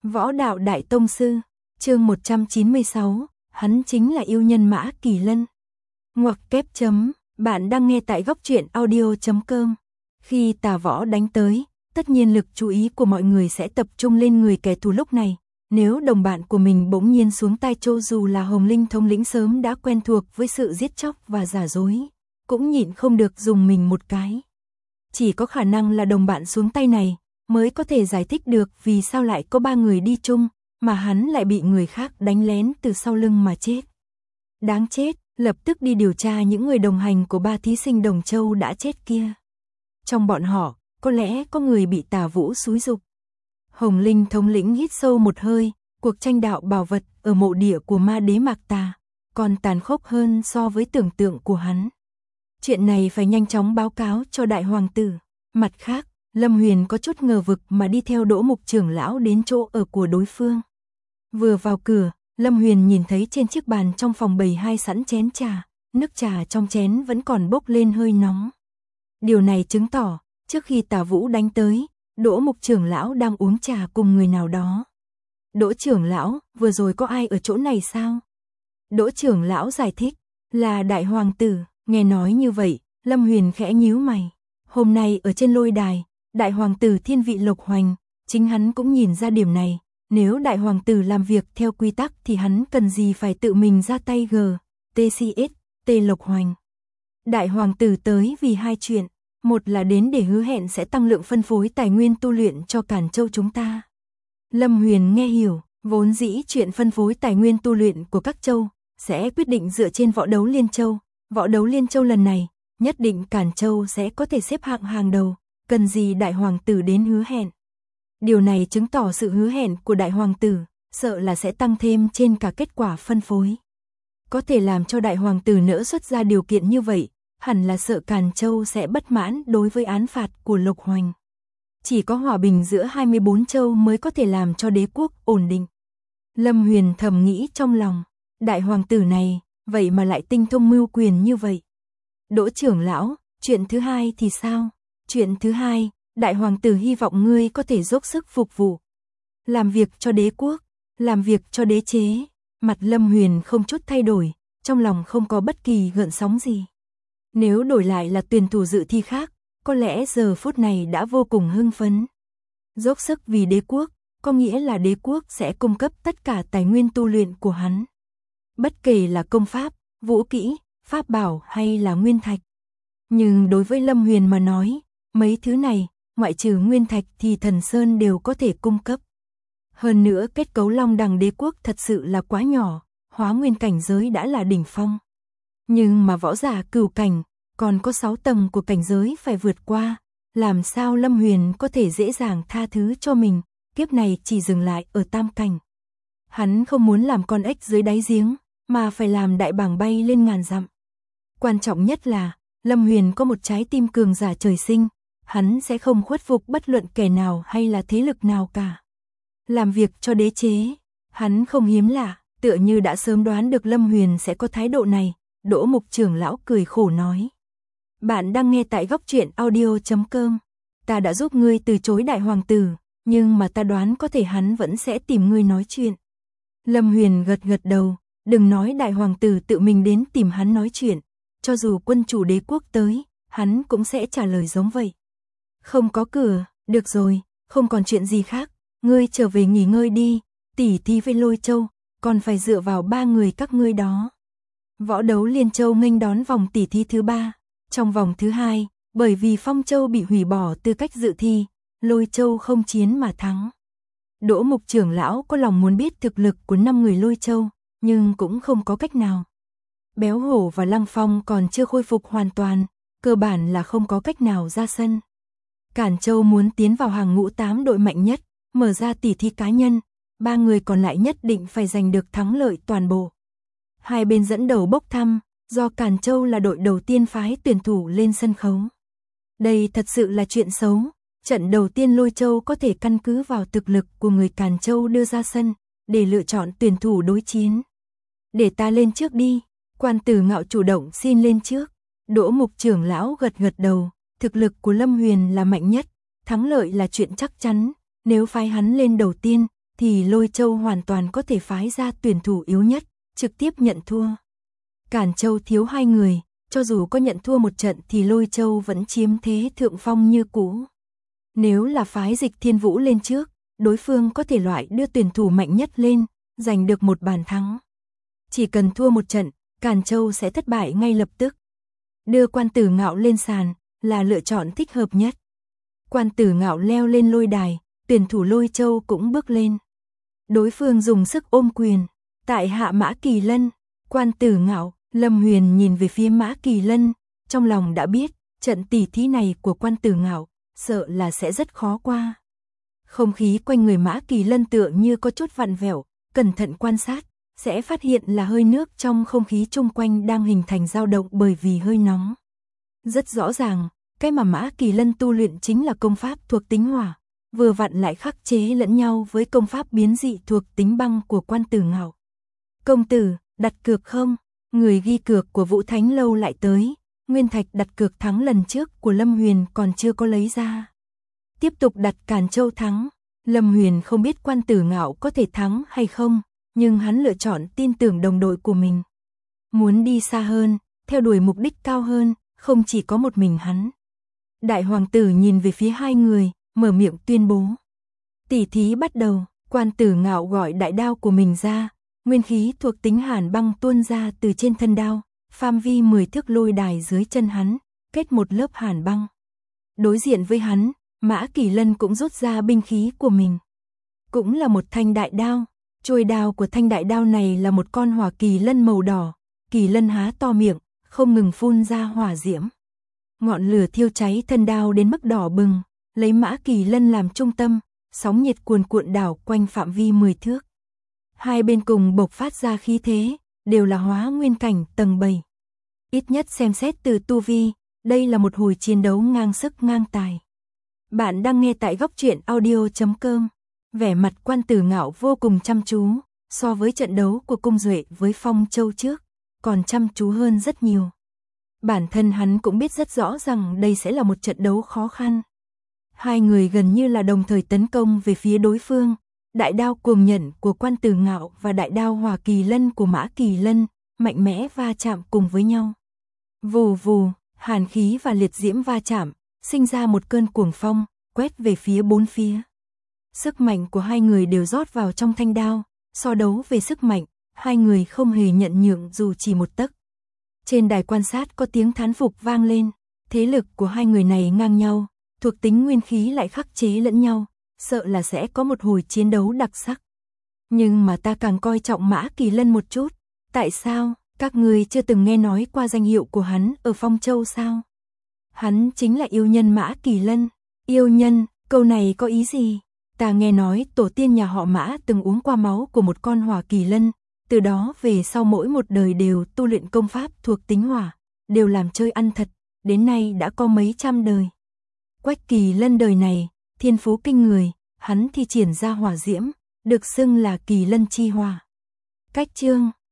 Võ đạo đại tông sư, chương 196, hắn chính là yêu nhân Mã Kỳ Lân. Ngoặc kép chấm, bạn đang nghe tại góc truyện audio.com. Khi Tà Võ đánh tới, tất nhiên lực chú ý của mọi người sẽ tập trung lên người kẻ thù lúc này. Nếu đồng bạn của mình bỗng nhiên xuống tay, cho dù là Hồng Linh thống lĩnh sớm đã quen thuộc với sự giết chóc và giả dối, cũng nhịn không được dùng mình một cái. Chỉ có khả năng là đồng bạn xuống tay này mới có thể giải thích được vì sao lại có 3 người đi chung, mà hắn lại bị người khác đánh lén từ sau lưng mà chết. Đáng chết, lập tức đi điều tra những người đồng hành của 3 thí sinh Đồng Châu đã chết kia. Trong bọn họ, có lẽ có người bị Tà Vũ xúi giục. Hồng Linh thống lĩnh hít sâu một hơi, cuộc tranh đạo bảo vật ở mộ địa của ma đế Mạc Tà còn tàn khốc hơn so với tưởng tượng của hắn. Chuyện này phải nhanh chóng báo cáo cho đại hoàng tử. Mặt khác, Lâm Huyền có chút ngờ vực mà đi theo Đỗ Mục trưởng lão đến chỗ ở của đối phương. Vừa vào cửa, Lâm Huyền nhìn thấy trên chiếc bàn trong phòng bày 2 sẵn chén trà, nước trà trong chén vẫn còn bốc lên hơi nóng. Điều này chứng tỏ, trước khi Tà Vũ đánh tới, Đỗ Mục trưởng lão đang uống trà cùng người nào đó. Đỗ trưởng lão, vừa rồi có ai ở chỗ này sao? Đỗ trưởng lão giải thích, là đại hoàng tử. Nghe nói như vậy, Lâm Huyền khẽ nhíu mày. Hôm nay ở trên lôi đài, đại hoàng tử thiên vị Lộc Hoành, chính hắn cũng nhìn ra điểm này. Nếu đại hoàng tử làm việc theo quy tắc thì hắn cần gì phải tự mình ra tay TCS, Lộc Hoành. Đại hoàng tử tới vì 2 chuyện. Một là đến để hứa hẹn sẽ tăng lượng phân phối tài nguyên tu luyện cho Càn Châu chúng ta. Lâm Huyền nghe hiểu, vốn dĩ chuyện phân phối tài nguyên tu luyện của các châu sẽ quyết định dựa trên võ đấu Liên Châu. Võ đấu Liên Châu lần này, nhất định Càn Châu sẽ có thể xếp hạng hàng đầu, cần gì đại hoàng tử đến hứa hẹn. Điều này chứng tỏ sự hứa hẹn của đại hoàng tử, sợ là sẽ tăng thêm trên cả kết quả phân phối. Có thể làm cho đại hoàng tử nỡ xuất ra điều kiện như vậy, hẳn là sợ Càn Châu sẽ bất mãn đối với án phạt của Lộc Hoành. Chỉ có hòa bình giữa 24 châu mới có thể làm cho đế quốc ổn định. Lâm Huyền thầm nghĩ trong lòng, đại hoàng tử này, vậy mà lại tinh thông mưu quyền như vậy. Đỗ trưởng lão, chuyện thứ hai thì sao? Chuyện thứ hai, đại hoàng tử hy vọng ngươi có thể dốc sức phục vụ. Làm việc cho đế quốc, làm việc cho đế chế. Mặt Lâm Huyền không chút thay đổi, trong lòng không có bất kỳ gợn sóng gì. Nếu đổi lại là tuyển thủ dự thi khác, có lẽ giờ phút này đã vô cùng hưng phấn. Dốc sức vì đế quốc, có nghĩa là đế quốc sẽ cung cấp tất cả tài nguyên tu luyện của hắn. Bất kể là công pháp, vũ kỹ, pháp bảo hay là nguyên thạch. Nhưng đối với Lâm Huyền mà nói, mấy thứ này, ngoại trừ nguyên thạch thì Thần Sơn đều có thể cung cấp. Hơn nữa kết cấu Long Đằng đế quốc thật sự là quá nhỏ, hóa nguyên cảnh giới đã là đỉnh phong. Nhưng mà võ giả cửu cảnh, còn có 6 tầng của cảnh giới phải vượt qua, làm sao Lâm Huyền có thể dễ dàng tha thứ cho mình, kiếp này chỉ dừng lại ở tam cảnh. Hắn không muốn làm con ếch dưới đáy giếng, mà phải làm đại bàng bay lên ngàn dặm. Quan trọng nhất là, Lâm Huyền có một trái tim cường giả trời sinh, hắn sẽ không khuất phục bất luận kẻ nào hay là thế lực nào cả. Làm việc cho đế chế, hắn không hiếm lạ, tựa như đã sớm đoán được Lâm Huyền sẽ có thái độ này. Đỗ Mục trưởng lão cười khổ nói. Bạn đang nghe tại góc truyện audio.com. Ta đã giúp ngươi từ chối đại hoàng tử, nhưng mà ta đoán có thể hắn vẫn sẽ tìm ngươi nói chuyện. Lâm Huyền gật gật đầu, đừng nói đại hoàng tử tự mình đến tìm hắn nói chuyện, cho dù quân chủ đế quốc tới, hắn cũng sẽ trả lời giống vậy. Không có cửa, được rồi, không còn chuyện gì khác, ngươi trở về nghỉ ngơi đi, tỉ thí với Lôi Châu, còn phải dựa vào 3 người các ngươi đó. Võ đấu Liên Châu nghênh đón vòng tỉ thí thứ 3, trong vòng thứ 2, bởi vì Phong Châu bị hủy bỏ tư cách dự thi, Lôi Châu không chiến mà thắng. Đỗ Mục trưởng lão có lòng muốn biết thực lực của 5 người Lôi Châu, nhưng cũng không có cách nào. Béo Hổ và Lăng Phong còn chưa khôi phục hoàn toàn, cơ bản là không có cách nào ra sân. Càn Châu muốn tiến vào hàng ngũ 8 đội mạnh nhất, mở ra tỉ thí cá nhân, 3 người còn lại nhất định phải giành được thắng lợi toàn bộ. Hai bên dẫn đầu bốc thăm, do Càn Châu là đội đầu tiên phái tuyển thủ lên sân khấu. Đây thật sự là chuyện xấu, trận đầu tiên Lôi Châu có thể căn cứ vào thực lực của người Càn Châu đưa ra sân, để lựa chọn tuyển thủ đối chiến. Để ta lên trước đi, Quan Tử Ngạo chủ động xin lên trước. Đỗ Mục trưởng lão gật gật đầu, thực lực của Lâm Huyền là mạnh nhất, thắng lợi là chuyện chắc chắn, nếu phái hắn lên đầu tiên, thì Lôi Châu hoàn toàn có thể phái ra tuyển thủ yếu nhất, trực tiếp nhận thua. Cản Châu thiếu 2 người, cho dù có nhận thua một trận thì Lôi Châu vẫn chiếm thế thượng phong như cũ. Nếu là phái Dịch Thiên Vũ lên trước, đối phương có thể loại đưa tuyển thủ mạnh nhất lên, giành được một bàn thắng. Chỉ cần thua một trận, Càn Châu sẽ thất bại ngay lập tức. Đưa Quan Tử Ngạo lên sàn là lựa chọn thích hợp nhất. Quan Tử Ngạo leo lên lôi đài, tuyển thủ Lôi Châu cũng bước lên. Đối phương dùng sức ôm quyền, tại hạ Mã Kỳ Lân. Quan Tử Ngạo, Lâm Huyền nhìn về phía Mã Kỳ Lân, trong lòng đã biết, trận tỉ thí này của Quan Tử Ngạo, sợ là sẽ rất khó qua. Không khí quanh người Mã Kỳ Lân tựa như có chút vặn vẹo, cẩn thận quan sát, sẽ phát hiện là hơi nước trong không khí chung quanh đang hình thành dao động bởi vì hơi nóng. Rất rõ ràng, cái mà Mã Kỳ Lân tu luyện chính là công pháp thuộc tính hỏa, vừa vặn lại khắc chế lẫn nhau với công pháp biến dị thuộc tính băng của Quan Tử Ngạo. Công tử, đặt cược không? Người ghi cược của Vũ Thánh Lâu lại tới, nguyên thạch đặt cược thắng lần trước của Lâm Huyền còn chưa có lấy ra. Tiếp tục đặt Càn Châu thắng. Lâm Huyền không biết Quan Tử Ngạo có thể thắng hay không, nhưng hắn lựa chọn tin tưởng đồng đội của mình. Muốn đi xa hơn, theo đuổi mục đích cao hơn, không chỉ có một mình hắn. Đại hoàng tử nhìn về phía 2 người, mở miệng tuyên bố. Tỉ thí bắt đầu, Quan Tử Ngạo gọi đại đao của mình ra, nguyên khí thuộc tính hàn băng tuôn ra từ trên thân đao, phạm vi 10 thước lôi đài dưới chân hắn, kết một lớp hàn băng. Đối diện với hắn, Mã Kỳ Lân cũng rút ra binh khí của mình. Cũng là một thanh đại đao, chuôi đao của thanh đại đao này là một con hỏa kỳ lân màu đỏ, kỳ lân há to miệng, không ngừng phun ra hỏa diễm. Ngọn lửa thiêu cháy thân đao đến mức đỏ bừng, lấy Mã Kỳ Lân làm trung tâm, sóng nhiệt cuồn cuộn đảo quanh phạm vi 10 thước. Hai bên cùng bộc phát ra khí thế, đều là hóa nguyên cảnh tầng 7. Ít nhất xem xét từ tu vi, đây là một hồi chiến đấu ngang sức ngang tài. Bạn đang nghe tại góc truyện audio.com. Vẻ mặt Quan Tử Ngạo vô cùng chăm chú, so với trận đấu của Cung Duệ với Phong Châu trước, còn chăm chú hơn rất nhiều. Bản thân hắn cũng biết rất rõ rằng đây sẽ là một trận đấu khó khăn. Hai người gần như là đồng thời tấn công về phía đối phương, đại đao cuồng nhẫn của Quan Tử Ngạo và đại đao hỏa kỳ lân của Mã Kỳ Lân, mạnh mẽ va chạm cùng với nhau. Vù vù, hàn khí và liệt diễm va chạm, sinh ra một cơn cuồng phong, quét về phía bốn phía. Sức mạnh của hai người đều rót vào trong thanh đao, so đấu về sức mạnh, hai người không hề nhận nhượng dù chỉ một tấc. Trên đài quan sát có tiếng thán phục vang lên, thế lực của hai người này ngang nhau, thuộc tính nguyên khí lại khắc chế lẫn nhau, sợ là sẽ có một hồi chiến đấu đặc sắc. Nhưng mà ta càng coi trọng Mã Kỳ Lân một chút, tại sao, các người chưa từng nghe nói qua danh hiệu của hắn ở Phong Châu sao? Hắn chính là yêu nhân Mã Kỳ Lân. Yêu nhân, câu này có ý gì? Ta nghe nói tổ tiên nhà họ Mã từng uống qua máu của một con hỏa kỳ lân, từ đó về sau mỗi một đời đều tu luyện công pháp thuộc tính hỏa, đều làm chơi ăn thật, đến nay đã có mấy trăm đời. Quách Kỳ Lân đời này, thiên phú kinh người, hắn thi triển ra hỏa diễm, được xưng là Kỳ Lân chi hỏa. Cách chương